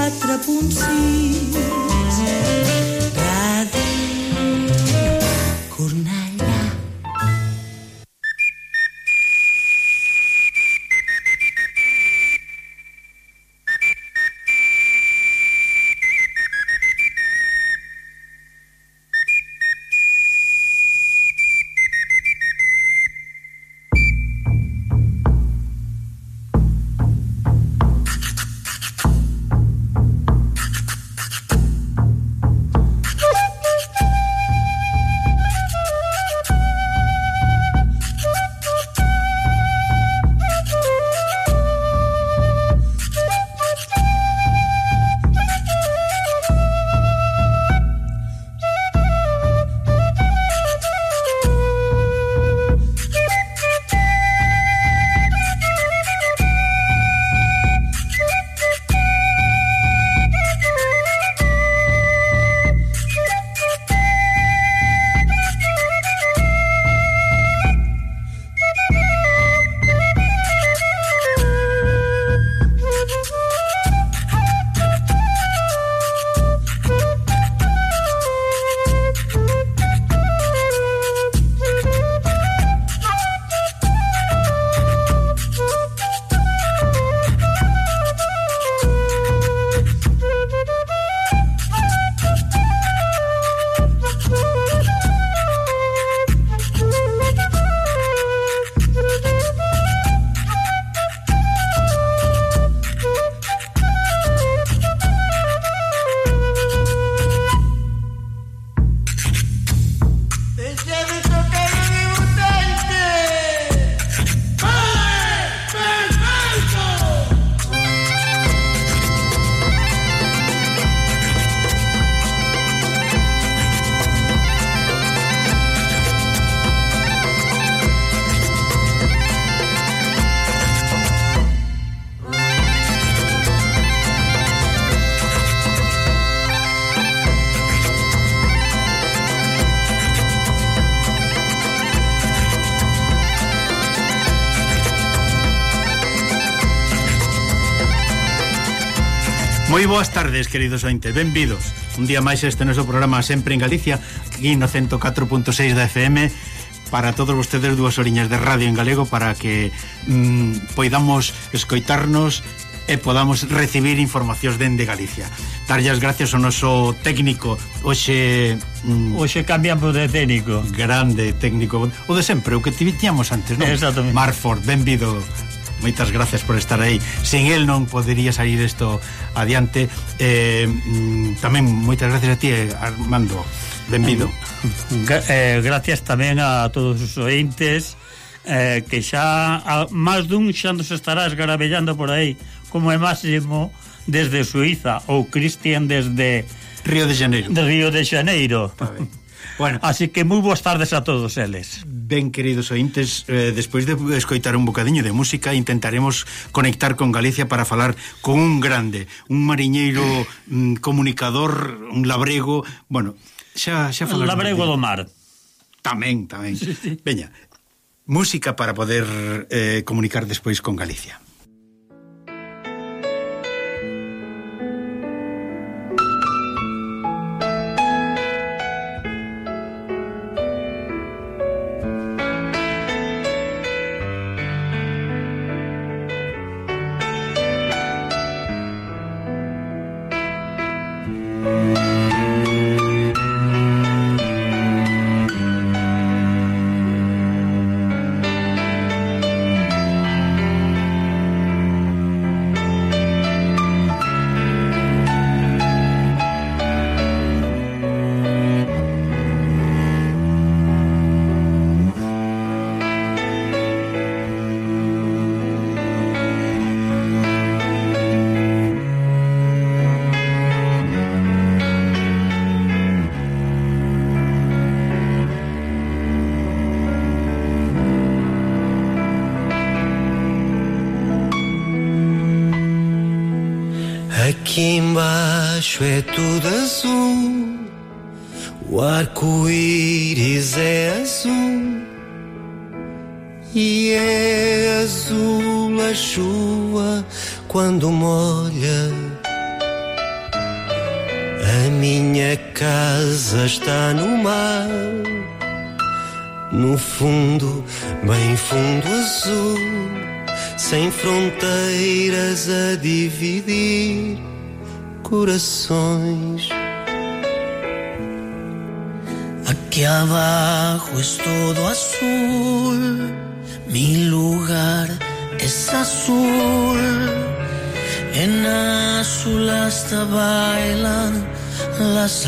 104.6 Ràdio Cornellà. Moi boas tardes, queridos ointes, benvidos un día máis este noso programa Sempre en Galicia, aquí no 104.6 da FM, para todos vostedes, 2 horiñas de radio en galego, para que poidamos escoitarnos e podamos recibir informacións dende Galicia. Darlle as gracias ao noso técnico. Hoxe cambiamos de técnico. Grande técnico, o de sempre, o que tiñamos antes, non? Exactamente. Marford, benvido. Moitas gracias por estar aí. Sin el non podería sair isto adiante. Tamén moitas gracias a ti, Armando. Benvido. Gracias tamén a todos os ointes, que xa máis dun xa nos estará esgarabellando por aí, como é Máximo desde Suiza, ou Cristian desde Río de Janeiro. De Río de Janeiro. Bueno, así que moi boas tardes a todos eles. Ben, queridos ointes, despois de escoitar un bocadiño de música, intentaremos conectar con Galicia para falar con un grande, un mariñeiro, comunicador, un labrego. Bueno, xa falar. Labrego do mar. Tamén. Sí. Veña, música para poder comunicar despois con Galicia. Aqui embaixo é tudo azul, o arco-íris é azul, e é azul a chuva quando molha A minha casa está no mar, no fundo, bem fundo azul, sem fronteiras a dividir corações. Aquí abajo es todo azul, mi lugar es azul, en azul hasta bailan las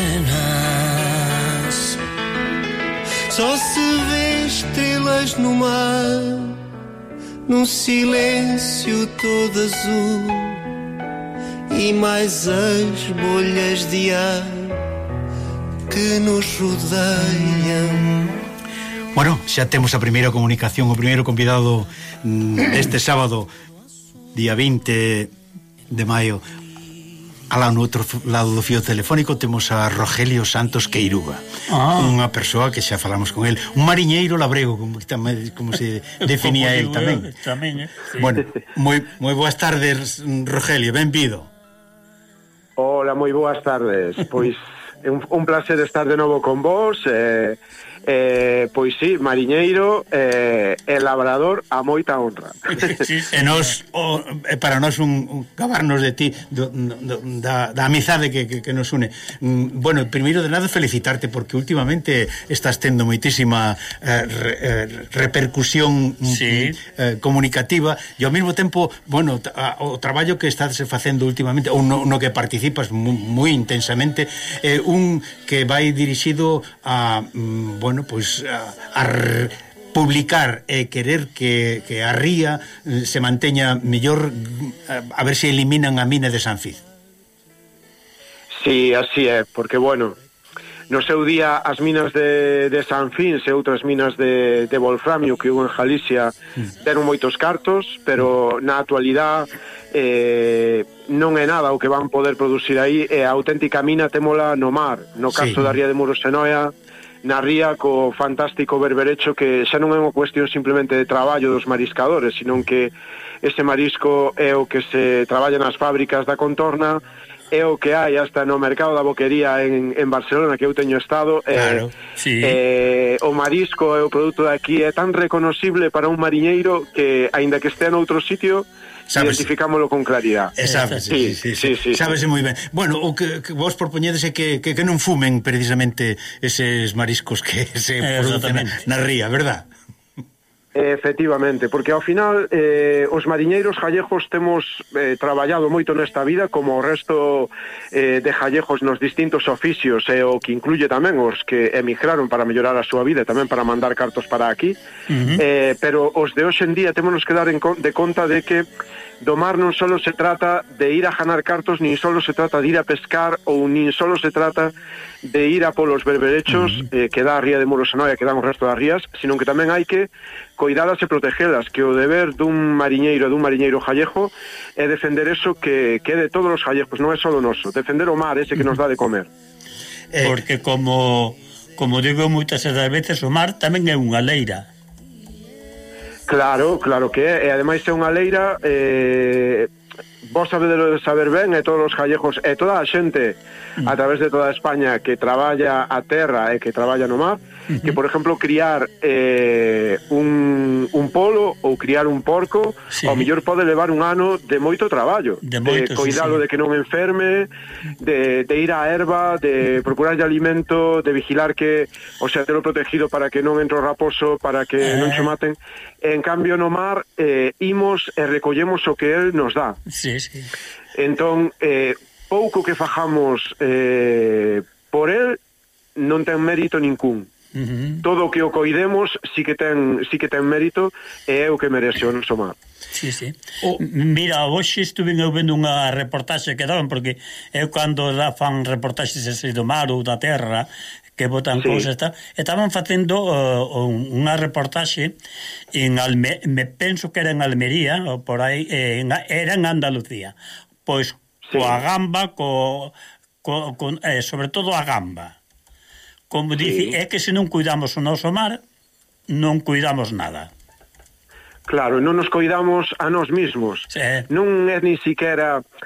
arenas. Só se vê estrelas no mar, num silêncio todo azul, e mais as bolhas de ar que nos rodeiam. Bueno, xa temos a primeira comunicación, o primeiro convidado este sábado, día 20 de maio. Alá no outro lado do fío telefónico temos a Rogelio Santos Queiruga, unha persoa que xa falamos con el, un mariñeiro labrego, como se definía el tamén. Sí. Bueno, moi boas tardes, Rogelio, benvido. Hola, moi boas tardes. Pois é un placer estar de novo con vos. Pois sí, mariñeiro e labrador a moita honra. E nos, para nós un gabarnos de ti, da amizade que nos une. Bueno, primeiro de nada felicitarte, porque últimamente estás tendo moitísima repercusión comunicativa, e ao mesmo tempo, bueno, o traballo que estás facendo últimamente, ou no que participas moi intensamente, un que vai dirixido a, bueno, pois a publicar e querer que a ría se manteña mellor, a ver se eliminan a mina de Sanfiz. Sí, así é, porque, bueno, no seu día as minas de Sanfins e outras minas de wolframio que hubo en Galicia deron moitos cartos, pero na actualidade non é nada o que van poder producir aí, e a auténtica mina témola no mar, no caso da ría de Muros e Noia, na ría co fantástico berberecho, que xa non é unha cuestión simplemente de traballo dos mariscadores, sino que ese marisco é o que se traballa nas fábricas da contorna, é o que hai hasta no mercado da boquería en Barcelona, que eu teño estado. Claro, sí. O marisco é o produto de aquí, é tan reconocible para un mariñeiro que, aínda que estea noutro sitio, identificámoslo con claridad. Sí. Sábese moi ben. Bueno, o que vos propoñedes é que non fumen precisamente eses mariscos que se producen na ría, verdad? Efectivamente, porque ao final os mariñeiros gallejos temos traballado moito nesta vida, como o resto de gallejos nos distintos oficios, e o que incluye tamén os que emigraron para mellorar a súa vida e tamén para mandar cartos para aquí, pero os de hoxe en día témonos que dar de conta de que do mar non só se trata de ir a ganar cartos, nin só se trata de ir a pescar, ou nin só se trata de ir a polos berberechos que dá a ría de Muros e Noia, que dan o resto das rías, sino que tamén hai que coidalas e protegelas, que o deber dun mariñeiro gallejo é defender eso que é de todos os gallejos, non é só do noso, defender o mar ese que nos dá de comer. Porque como digo moitas das veces, o mar tamén é unha leira. Claro que é, e ademais é unha leira, vos sabedes saber ben, e todos os gallejos e toda a xente a través de toda España que traballa a terra e que traballa no mar, que por exemplo criar un polo ou criar un porco, ao mellor pode levar un ano de moito traballo, de coidalo de que non enferme, de ir á erva, de procurarlle alimento, de vigilar que, o sea, telo protegido para que non entre o raposo, para que non se maten. En cambio no mar imos e recollemos o que el nos dá. Entón, pouco que fajamos por el non ten mérito nincún. Todo o que o coidemos sí que ten mérito, e é o que merece o noso mar. Mira, hoxe estuve vendo unha reportaxe que daban, porque eu cando fan reportaxes ese do mar ou da terra, que botan cousas, estaban facendo unha reportaxe me penso que era en Almería, ou por aí, era en Andalucía, pois coa gamba, sobre todo a gamba. Como dice, é que se non cuidamos o noso mar, non cuidamos nada. Claro, non nos cuidamos a nós mismos. Non é ni siquiera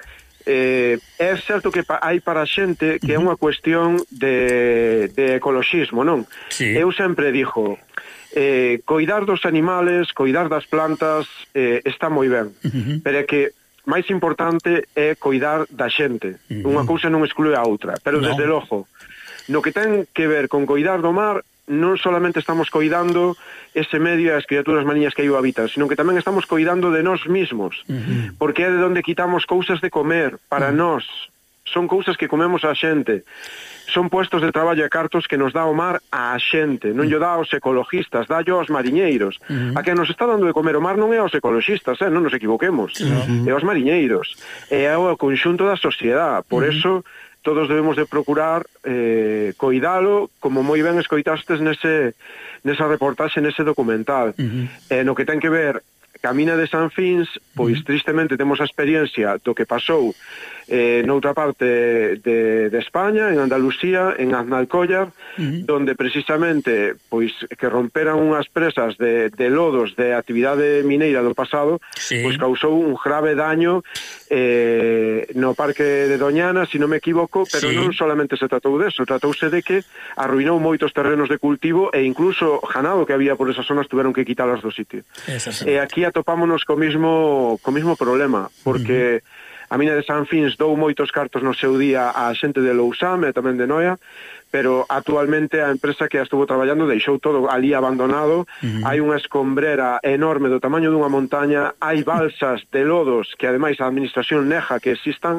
é certo que hai para a xente que é unha cuestión de ecoloxismo, non? Sí. Eu sempre dixo, coidar dos animales, coidar das plantas está moi ben, pero é que máis importante é coidar da xente. Unha cousa non exclúe a outra, pero desde logo, no que ten que ver con coidar do mar, non solamente estamos coidando ese medio e as criaturas mariñas que aí o habitan, sino que tamén estamos coidando de nós mismos, porque é de onde quitamos cousas de comer para nós, son cousas que comemos a xente, son puestos de traballo e cartos que nos dá o mar á xente, non lle dá aos ecologistas, dá aos mariñeiros. A que nos está dando de comer o mar non é aos ecologistas, non nos equivoquemos, é aos mariñeiros, é ao conxunto da sociedade. Por eso todos debemos de procurar coidalo, como moi ben escoitastes nesa reportaxe, nese documental. No que ten que ver Camina de San Fins, pois tristemente temos a experiencia do que pasou noutra parte de España, en Andalucía, en Aznalcóllar, donde precisamente pois que romperan unhas presas de lodos de actividade mineira do pasado, pois causou un grave daño no parque de Doñana, se non me equivoco, pero non solamente se tratou deso, tratouse de que arruinou moitos terrenos de cultivo e incluso ganado que había por esas zonas tuveron que quitalas do sitio. E aquí atopámonos co mismo problema, porque a mina de San Fins dou moitos cartos no seu día á xente de Lousame e tamén de Noia, pero actualmente a empresa que estuvo traballando deixou todo ali abandonado, hai unha escombrera enorme do tamaño dunha montaña, hai balsas de lodos que ademais a administración nega que existen,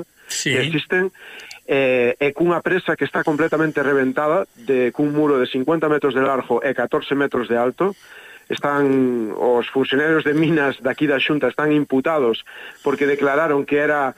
e cunha presa que está completamente reventada, cun muro de 50 metros de largo e 14 metros de alto. Están os funcionarios de minas daqui da Xunta están imputados porque declararon que era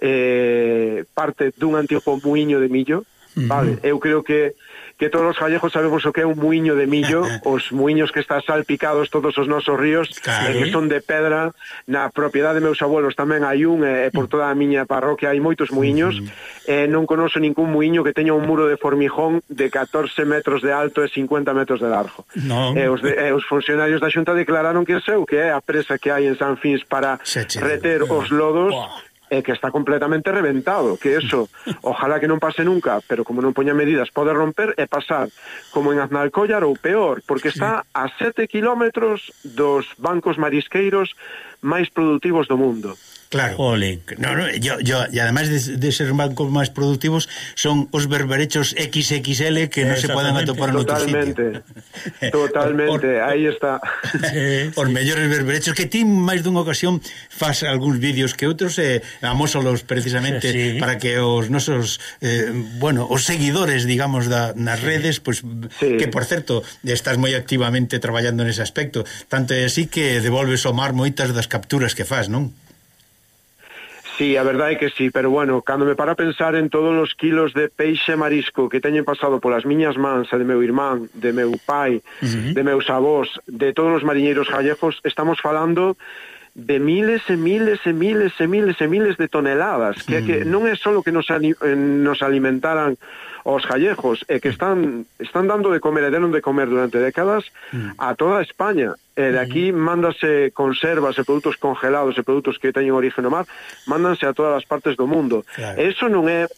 parte dun antigo muiño de millo. Vale, eu creo que todos os gallegos sabemos o que é un muiño de millo, os muiños que están salpicados todos os nosos ríos, que son de pedra. Na propiedade de meus abuelos tamén hai un, e por toda a miña parroquia hai moitos muiños, non conoce ningún muiño que teña un muro de formijón de 14 metros de alto e 50 metros de largo. Os funcionarios da Xunta declararon que é a presa que hai en San Fins para reter os lodos, que está completamente reventado, que eso, ojalá que non pase nunca, pero como non poña medidas pode romper e pasar como en Aznalcóllar ou peor, porque está a 7 kilómetros dos bancos marisqueiros máis productivos do mundo. Claro. Ole. No, y además de ser bancos máis productivos, son os berberechos XXL que non se poden atopar en outro sitio. Totalmente, aí está. Os mellores berberechos, que ti máis dunha ocasión faz algúns vídeos que outros, amósolos precisamente para que os nosos os seguidores, digamos, nas redes, pues, que por certo estás moi activamente traballando nese aspecto, tanto é así que devolves ao mar moitas das capturas que faz, non? Sí, a verdade é que sí, pero bueno, cando me para a pensar en todos os kilos de peixe marisco que teñen pasado polas miñas mans, de meu irmán, de meu pai, de meus avós, de todos os mariñeiros gallegos, estamos falando de miles e miles e miles e miles e miles de toneladas, que non é só que nos alimentaran os gallegos, é que están dando de comer e deron de comer durante décadas a toda España. E de aquí mándase conservas e produtos congelados e produtos que teñen origen no mar, mándanse a todas as partes do mundo. Claro. Eso non é,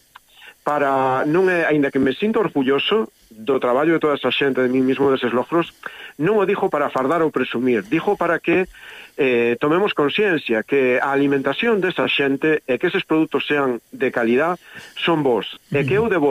aínda que me sinto orgulloso do traballo de toda esa xente, de mí mismo, deses logros, non o dixo para fardar ou presumir, dixo para que tomemos conciencia que a alimentación desa xente e que eses produtos sean de calidad son bons, e que eu debo